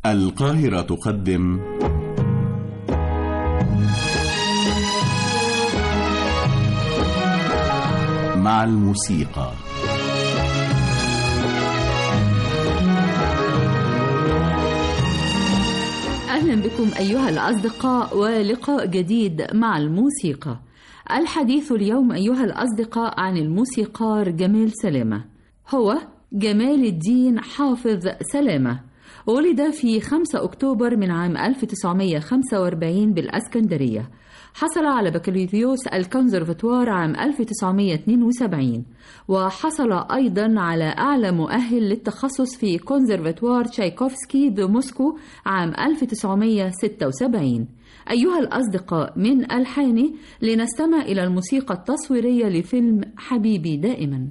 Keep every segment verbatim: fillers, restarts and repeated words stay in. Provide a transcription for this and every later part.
القاهرة تقدم مع الموسيقى. أهلا بكم أيها الأصدقاء ولقاء جديد مع الموسيقى. الحديث اليوم أيها الأصدقاء عن الموسيقار جمال سلامة. هو جمال الدين حافظ سلامة، ولد في خمسة أكتوبر من عام ألف وتسعمائة وخمسة وأربعين بالأسكندرية. حصل على بكالوريوس الكونسرفتوار عام ألف وتسعمائة واثنين وسبعين، وحصل أيضا على أعلى مؤهل للتخصص في كونسرفتوار تشايكوفسكي بموسكو عام ألف وتسعمائة وستة وسبعين. أيها الأصدقاء، من ألحانه لنستمع إلى الموسيقى التصويرية لفيلم حبيبي دائما.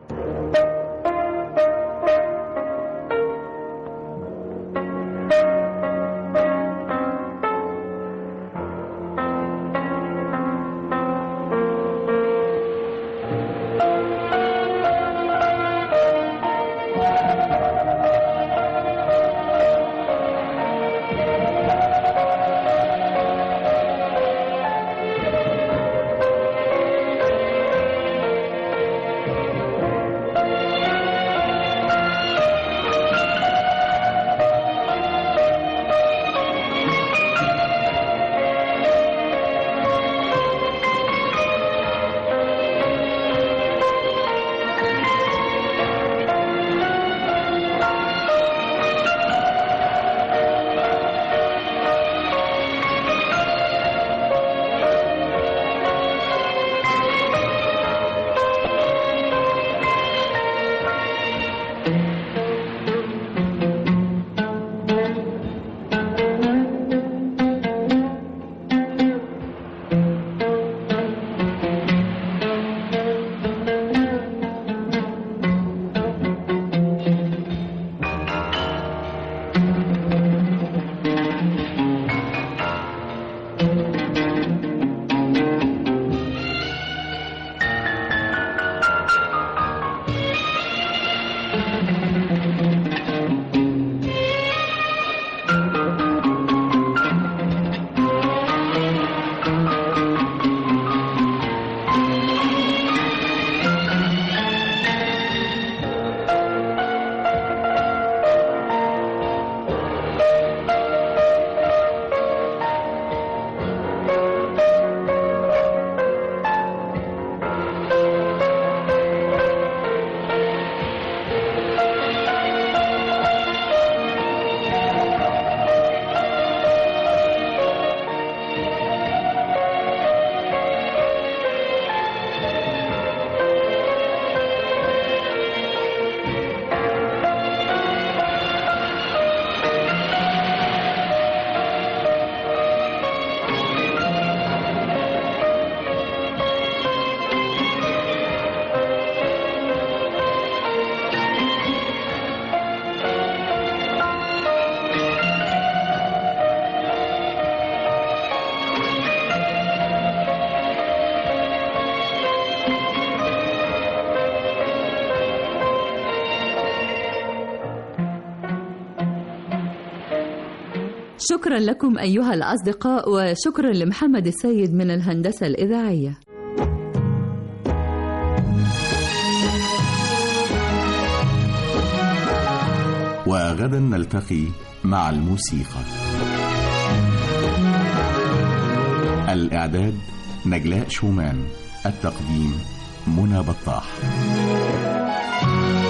شكرا لكم أيها الأصدقاء، وشكرا لمحمد السيد من الهندسة الإذاعية. وغدا نلتقي مع الموسيقى. الإعداد نجلاء شومان، التقديم منى بطاح.